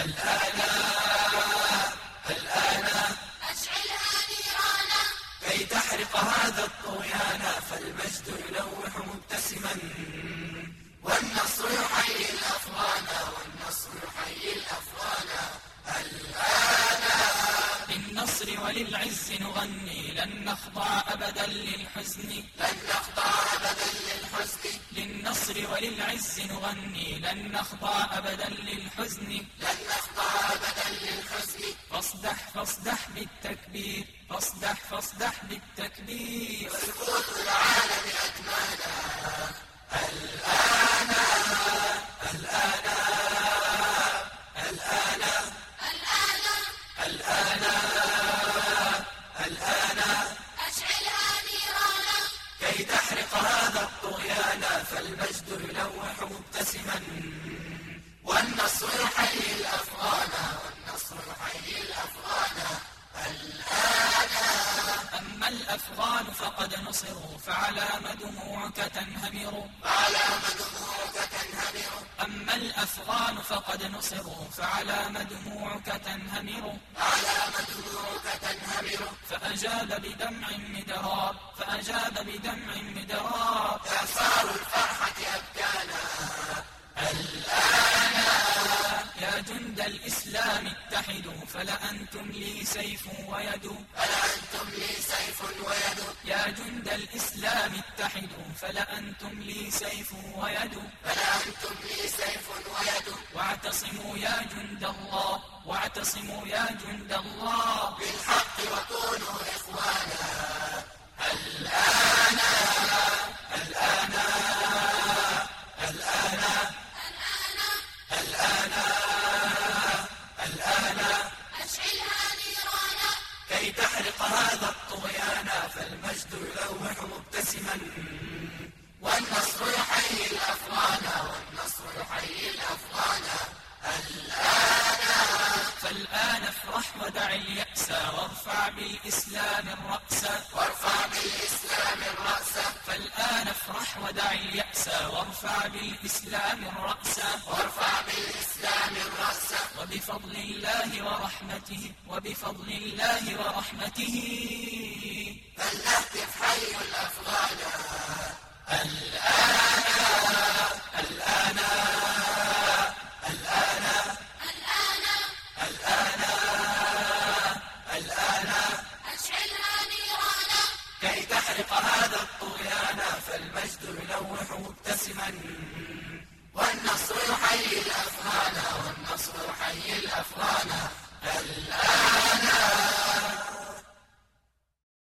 الآن أشعلها نيرانا كي تحرق هذا الطغيان، فالمجد يلوح مبتسما والنصر يحيي الأفغان، والنصر يحيي الأفغان. الآن للنصر وللعز نغني، لن نخضع أبدا للحزن، لن نخضع أبدا للحزن. للنصر وللعز نغني، لن نخضع أبدا للحزن، لن نخضع أبدا للحزن. فاصدح فاصدح بالتكبير، فاصدح فاصدح بالتكبير، سقوط العالم أكمانا. الآن الآن الآن الآن الآن أشعلها نيرانا كي تحرق هذا الطغيان، فالمجد يلوح مبتسما والنصر يحيي الأفغان، والنصر يحيي الأفغان. الآن أما الأفغان فقد نصروا، فعلام دموعك تنهمر، فعلام دموعك تنهمر. أما الأفغان فقد نصروا، فعلام دموعك تنهمر، فعلام دموعك تنهمر. فأجاب بدمع مدرار، فأجاب بدمع مدرار، إعصار الفرحة أبكانا. الآن يا جند الإسلام اتحدوا، فلأنتم لي سيف ويد، فلأنتم لي سيف ويد. يا جند الإسلام اتحدوا، فلأنتم لي سيف ويد، فلأنتم لي سيف ويد. واعتصموا يا جند الله، واعتصموا يا جند الله بالحق وكونوا إخوانا. الآن الآن الآن الآن الآن أشعلها نيرانا كي تحرق هذا الطغيان، فالمجد يلوح مبتسما والنصر يحيي الأفغان، والنصر يحيي الأفغان. الآن فالآن افرح ودع اليأس، وارفع بالإسلام الرأس، وارفع بالإسلام الرأس. فالآن افرح ودع اليأس، وارفع بالإسلام الرأس، وارفع بالإسلام الرأس. وبفضل الله ورحمته، وبفضل الله ورحمته فلنهتف حي الأفغان. الآن الآن الآن الآن الآن الآن أشعلها نيرانا كي تحرق هذا الطغيان، فالمجد يلوح مبتسما